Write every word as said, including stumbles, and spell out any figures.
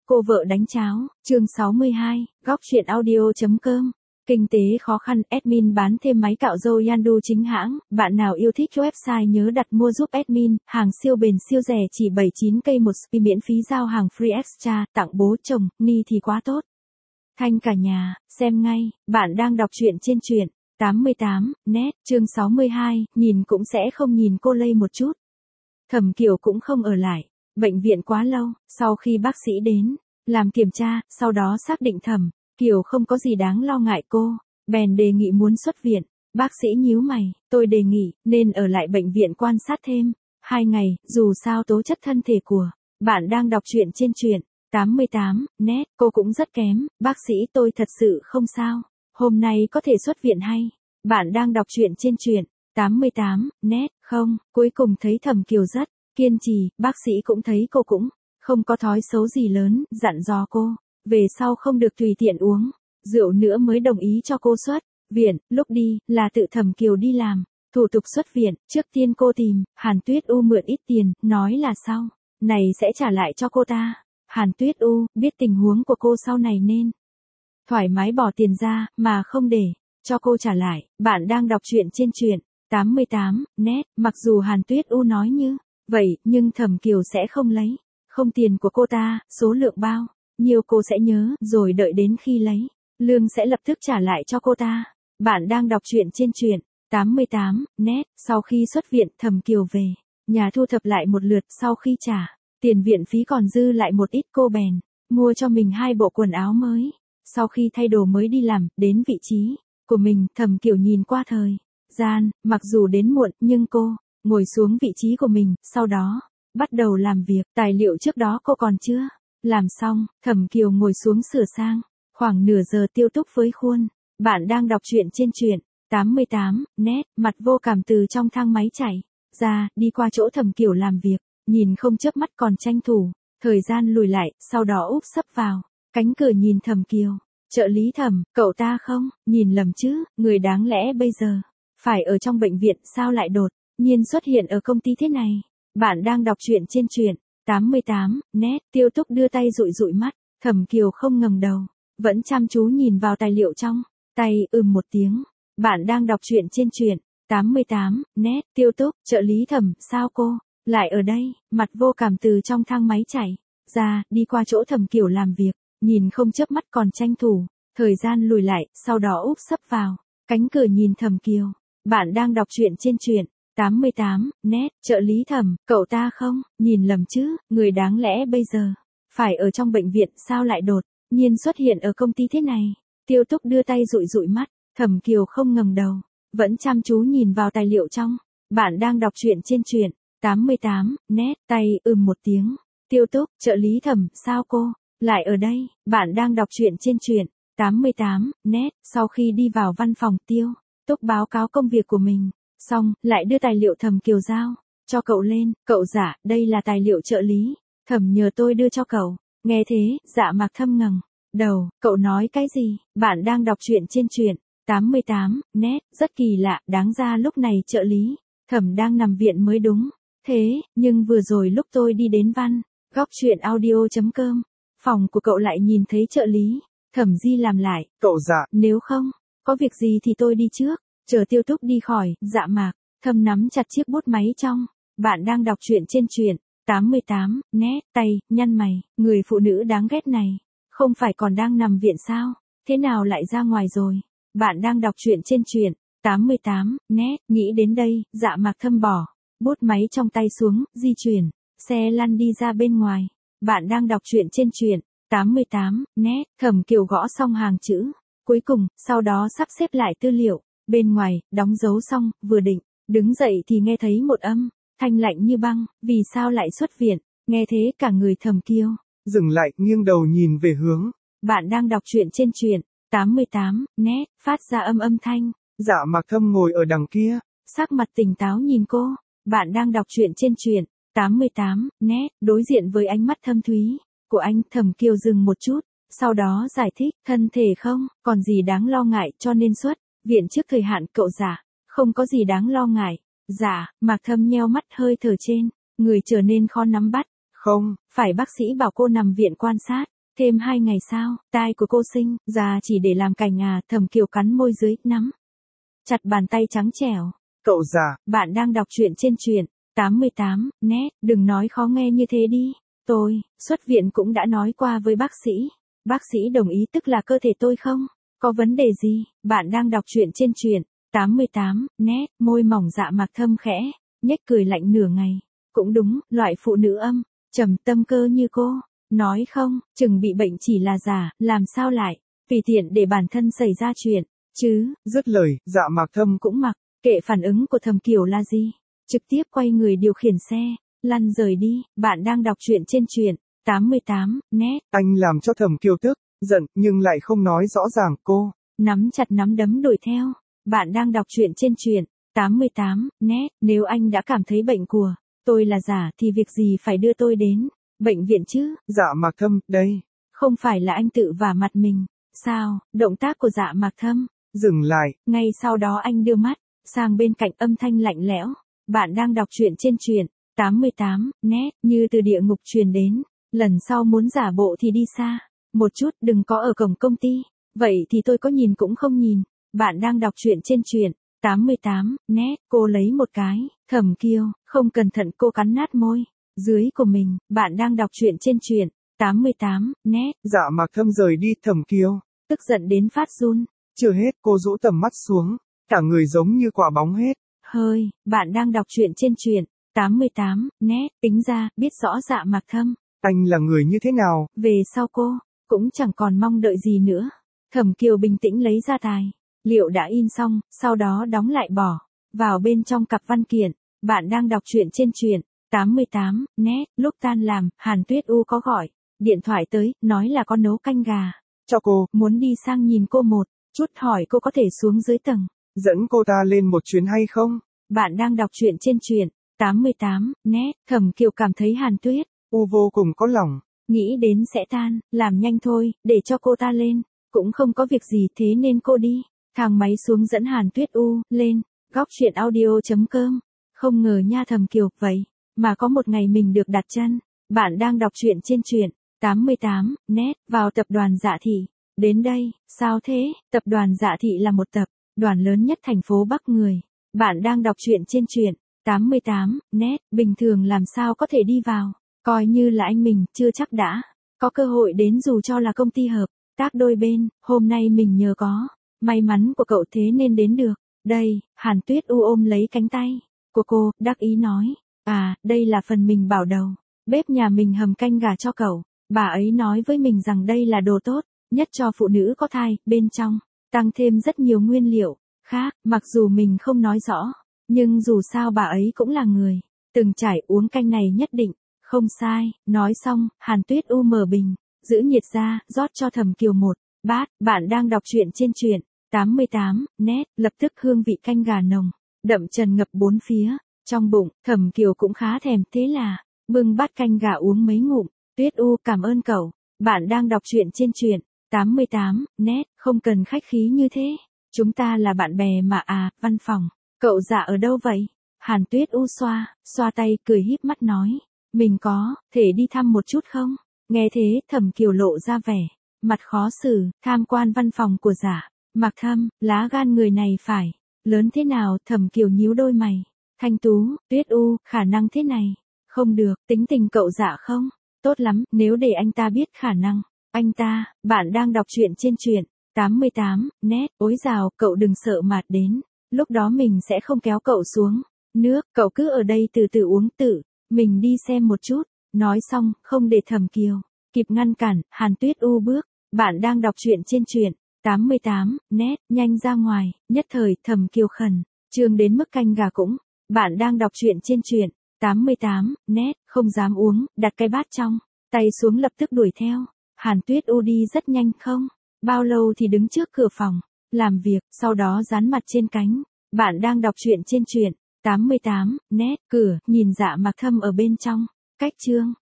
Cô vợ đánh cháo, chương sáu mươi hai, góc truyện audio.com. Kinh tế khó khăn, admin bán thêm máy cạo râu Yandu chính hãng, bạn nào yêu thích website nhớ đặt mua giúp admin, hàng siêu bền siêu rẻ chỉ bảy mươi chín k một spi miễn phí giao hàng free extra, tặng bố chồng, ni thì quá tốt. Thanh cả nhà, xem ngay, bạn đang đọc truyện trên truyện tám mươi tám, net, chương sáu mươi hai, nhìn cũng sẽ không nhìn cô Lây một chút. Thẩm Kiều cũng không ở lại bệnh viện quá lâu, sau khi bác sĩ đến làm kiểm tra, sau đó xác định Thẩm Kiều không có gì đáng lo ngại cô, bèn đề nghị muốn xuất viện. Bác sĩ nhíu mày, tôi đề nghị nên ở lại bệnh viện quan sát thêm hai ngày, dù sao tố chất thân thể của bạn đang đọc truyện trên truyện tám mươi tám, net, cô cũng rất kém, bác sĩ tôi thật sự không sao, hôm nay có thể xuất viện hay? Bạn đang đọc truyện trên truyện tám mươi tám, net, không, cuối cùng thấy Thẩm Kiều rất kiên trì, bác sĩ cũng thấy cô cũng không có thói xấu gì lớn, dặn dò cô, về sau không được tùy tiện uống rượu nữa mới đồng ý cho cô xuất viện. Lúc đi, là tự Thẩm Kiều đi làm thủ tục xuất viện, trước tiên cô tìm Hàn Tuyết U mượn ít tiền, nói là sau này sẽ trả lại cho cô ta. Hàn Tuyết U biết tình huống của cô sau này nên thoải mái bỏ tiền ra, mà không để cho cô trả lại. Bạn đang đọc truyện trên truyện tám mươi tám, net, mặc dù Hàn Tuyết U nói như vậy, nhưng Thẩm Kiều sẽ không lấy không tiền của cô ta, số lượng bao nhiêu cô sẽ nhớ, rồi đợi đến khi lấy lương sẽ lập tức trả lại cho cô ta. Bạn đang đọc truyện trên truyện tám mươi tám, net, sau khi xuất viện, Thẩm Kiều về nhà thu thập lại một lượt, sau khi trả tiền viện phí còn dư lại một ít, cô bèn mua cho mình hai bộ quần áo mới. Sau khi thay đồ mới đi làm, đến vị trí của mình, Thẩm Kiều nhìn qua thời gian, mặc dù đến muộn, nhưng cô ngồi xuống vị trí của mình, sau đó bắt đầu làm việc. Tài liệu trước đó cô còn chưa làm xong, Thẩm Kiều ngồi xuống sửa sang. Khoảng nửa giờ Tiêu Túc với khuôn. Bạn đang đọc truyện trên truyện tám mươi tám, net, mặt vô cảm từ trong thang máy chạy ra, đi qua chỗ Thẩm Kiều làm việc, nhìn không chớp mắt còn tranh thủ thời gian lùi lại, sau đó úp sấp vào cánh cửa nhìn Thẩm Kiều. Trợ lý Thẩm, cậu ta không nhìn lầm chứ, người đáng lẽ bây giờ phải ở trong bệnh viện, sao lại đột nhiên xuất hiện ở công ty thế này? Bạn đang đọc truyện trên truyện tám mươi tám, net, Tiêu Túc đưa tay dụi dụi mắt, Thẩm Kiều không ngẩng đầu, vẫn chăm chú nhìn vào tài liệu trong tay, ừm một tiếng. Bạn đang đọc truyện trên truyện tám mươi tám, net, Tiêu Túc, trợ lý Thẩm, sao cô lại ở đây? Mặt vô cảm từ trong thang máy chạy ra, đi qua chỗ Thẩm Kiều làm việc, nhìn không chớp mắt còn tranh thủ thời gian lùi lại, sau đó úp sấp vào cánh cửa nhìn Thẩm Kiều. Bạn đang đọc truyện trên truyện tám mươi tám, net, trợ lý Thẩm, cậu ta không nhìn lầm chứ, người đáng lẽ bây giờ phải ở trong bệnh viện, sao lại đột nhiên xuất hiện ở công ty thế này? Tiêu Túc đưa tay dụi dụi mắt, Thẩm Kiều không ngẩng đầu, vẫn chăm chú nhìn vào tài liệu trong. Bạn đang đọc truyện trên truyện tám mươi tám, net, tay ừm một tiếng. Tiêu Túc, trợ lý Thẩm, sao cô lại ở đây? Bạn đang đọc truyện trên truyện tám mươi tám, net, sau khi đi vào văn phòng, Tiêu Túc báo cáo công việc của mình xong, lại đưa tài liệu Thẩm Kiều giao cho cậu lên. Cậu Dạ, đây là tài liệu trợ lý Thẩm nhờ tôi đưa cho cậu. Nghe thế, Dạ Mạc Thâm ngẩng đầu, cậu nói cái gì? Bạn đang đọc truyện trên truyện tám mươi tám, net, rất kỳ lạ, đáng ra lúc này trợ lý Thẩm đang nằm viện mới đúng. Thế, nhưng vừa rồi lúc tôi đi đến văn góc truyện audio.com, phòng của cậu lại nhìn thấy trợ lý Thẩm Di làm lại. Cậu Dạ, nếu không có việc gì thì tôi đi trước. Chờ Tiêu Túc đi khỏi, Dạ Mạc Thâm nắm chặt chiếc bút máy trong. Bạn đang đọc truyện trên truyện tám mươi tám, net, tay nhăn mày, người phụ nữ đáng ghét này không phải còn đang nằm viện sao, thế nào lại ra ngoài rồi? Bạn đang đọc truyện trên truyện tám mươi tám, net, nghĩ đến đây, Dạ Mạc Thâm bỏ bút máy trong tay xuống, di chuyển xe lăn đi ra bên ngoài. Bạn đang đọc truyện trên truyện tám mươi tám, net, Thẩm Kiều gõ xong hàng chữ cuối cùng, sau đó sắp xếp lại tư liệu bên ngoài, đóng dấu xong, vừa định đứng dậy thì nghe thấy một âm thanh lạnh như băng. Vì sao lại xuất viện? Nghe thế cả người Thẩm Kiều dừng lại, nghiêng đầu nhìn về hướng. Bạn đang đọc truyện trên truyện tám mươi tám, net, phát ra âm âm thanh. Dạ Mạc Thâm ngồi ở đằng kia, sắc mặt tỉnh táo nhìn cô. Bạn đang đọc truyện trên truyện tám mươi tám, net, đối diện với ánh mắt thâm thúy của anh. Thẩm Kiều dừng một chút, sau đó giải thích, thân thể không còn gì đáng lo ngại, cho nên xuất viện trước thời hạn. Cậu Dạ, không có gì đáng lo ngại. Dạ Mạc Thâm nheo mắt, hơi thở trên người trở nên khó nắm bắt. Không phải bác sĩ bảo cô nằm viện quan sát Thêm hai ngày sao, tai của cô sinh, già chỉ để làm cành à, Thẩm Kiều cắn môi dưới, nắm chặt bàn tay trắng trẻo. Cậu già, Bạn đang đọc truyện trên truyện tám mươi tám net, đừng nói khó nghe như thế đi. Tôi, xuất viện cũng đã nói qua với bác sĩ. Bác sĩ đồng ý tức là cơ thể tôi không có vấn đề gì. Bạn đang đọc truyện trên truyện tám mươi tám net, môi mỏng Dạ Mạc Thâm khẽ nhếch cười lạnh nửa ngày. Cũng đúng, loại phụ nữ âm trầm tâm cơ như cô, nói không chừng bị bệnh chỉ là giả, làm sao lại tùy tiện để bản thân xảy ra chuyện chứ. dứt lời, Dạ Mạc Thâm Cũng mặc kệ phản ứng của Thẩm Kiều là gì, trực tiếp quay người điều khiển xe lăn rời đi. Bạn đang đọc truyện trên truyện tám mươi tám net. Anh làm cho Thẩm Kiều tức giận nhưng lại không nói rõ ràng. Cô nắm chặt nắm đấm đuổi theo. Bạn đang đọc truyện trên truyện tám mươi tám net. Nếu anh đã cảm thấy bệnh của tôi là giả thì việc gì phải đưa tôi đến bệnh viện chứ? Dạ Mạc Thâm, đây không phải là anh tự vả mặt mình sao? Động tác của Dạ Mạc Thâm dừng lại. Ngay sau đó anh đưa mắt sang bên cạnh, âm thanh lạnh lẽo. Bạn đang đọc truyện trên truyện tám mươi tám net, như từ địa ngục truyền đến. Lần sau muốn giả bộ thì đi xa một chút, đừng có ở cổng công ty. Vậy thì tôi có nhìn cũng không nhìn. Bạn đang đọc truyện trên truyện tám mươi tám net. Cô lấy một cái, Thẩm Kiều, không cẩn thận cô cắn nát môi dưới của mình. Bạn đang đọc truyện trên truyện tám mươi tám net. Dạ Mạc Thâm rời đi. Thẩm Kiều tức giận đến phát run. Chưa hết, cô rũ tầm mắt xuống, cả người giống như quả bóng hết hơi. Bạn đang đọc truyện trên truyện tám mươi tám net. Tính ra, biết rõ Dạ Mạc Thâm anh là người như thế nào, về sau cô cũng chẳng còn mong đợi gì nữa. Thẩm Kiều bình tĩnh lấy ra tài liệu đã in xong, sau đó đóng lại bỏ vào bên trong cặp văn kiện. Bạn đang đọc truyện trên truyện tám mươi tám net. Lúc tan làm, Hàn Tuyết U có gọi điện thoại tới, nói là có nấu canh gà cho cô, muốn đi sang nhìn cô một chút, hỏi cô có thể xuống dưới tầng dẫn cô ta lên một chuyến hay không. Bạn đang đọc truyện trên truyện tám mươi tám net. Thẩm Kiều cảm thấy Hàn Tuyết U vô cùng có lòng, nghĩ đến sẽ tan, làm nhanh thôi, để cho cô ta lên cũng không có việc gì, thế nên cô đi thang máy xuống dẫn Hàn Tuyết U lên. Góc truyện audio chấm com. Không ngờ nha Thẩm Kiều, vậy mà có một ngày mình được đặt chân. Bạn đang đọc truyện trên truyện tám mươi tám net. Vào tập đoàn Dạ Thị. Đến đây, sao thế? Tập đoàn Dạ Thị là một tập đoàn lớn nhất thành phố Bắc người. Bạn đang đọc truyện trên truyện tám mươi tám net. Bình thường làm sao có thể đi vào, coi như là anh mình chưa chắc đã có cơ hội đến, dù cho là công ty hợp tác đôi bên. Hôm nay mình nhờ có may mắn của cậu thế nên đến được. Đây, Hàn Tuyết U ôm lấy cánh tay của cô, đắc ý nói. À, đây là phần mình bảo đầu bếp nhà mình hầm canh gà cho cậu. Bà ấy nói với mình rằng đây là đồ tốt nhất cho phụ nữ có thai, bên trong tăng thêm rất nhiều nguyên liệu khác. Mặc dù mình không nói rõ, nhưng dù sao bà ấy cũng là người từng trải, uống canh này nhất định không sai. Nói xong, Hàn Tuyết U mở bình giữ nhiệt ra, rót cho Thẩm Kiều một bát. Bạn đang đọc truyện trên truyện tám mươi tám net. Lập tức hương vị canh gà nồng đậm trần ngập bốn phía trong bụng. Thẩm Kiều cũng khá thèm, thế là bưng bát canh gà uống mấy ngụm. Tuyết U, cảm ơn cậu. Bạn đang đọc truyện trên truyện tám mươi tám net. Không cần khách khí như thế, chúng ta là bạn bè mà. À, văn phòng cậu Dạ ở đâu vậy? Hàn Tuyết U xoa xoa tay, cười híp mắt nói. Mình có thể đi thăm một chút không? Nghe thế, Thẩm Kiều lộ ra vẻ mặt khó xử. Tham quan văn phòng của Dạ Mạc Thâm, lá gan người này phải lớn thế nào? Thẩm Kiều nhíu đôi mày. Thanh tú, Tuyết U, khả năng thế này không được, tính tình cậu Dạ không tốt lắm, nếu để anh ta biết khả năng anh ta. Bạn đang đọc truyện trên truyện tám mươi tám net. Ối dào, cậu đừng sợ mạt đến, lúc đó mình sẽ không kéo cậu xuống nước, cậu cứ ở đây từ từ uống, tự mình đi xem một chút. Nói xong, không để Thẩm Kiều kịp ngăn cản, Hàn Tuyết U bước. Bạn đang đọc truyện trên truyện tám mươi tám net, nhanh ra ngoài. Nhất thời, Thẩm Kiều khẩn trương đến mức canh gà cũng. Bạn đang đọc truyện trên truyện tám mươi tám net, không dám uống, đặt cái bát trong tay xuống, lập tức đuổi theo. Hàn Tuyết U đi rất nhanh, không bao lâu thì đứng trước cửa phòng làm việc, sau đó dán mặt trên cánh. Bạn đang đọc truyện trên truyện tám mươi tám net. Cửa, nhìn Dạ Mạc Thâm ở bên trong cách chương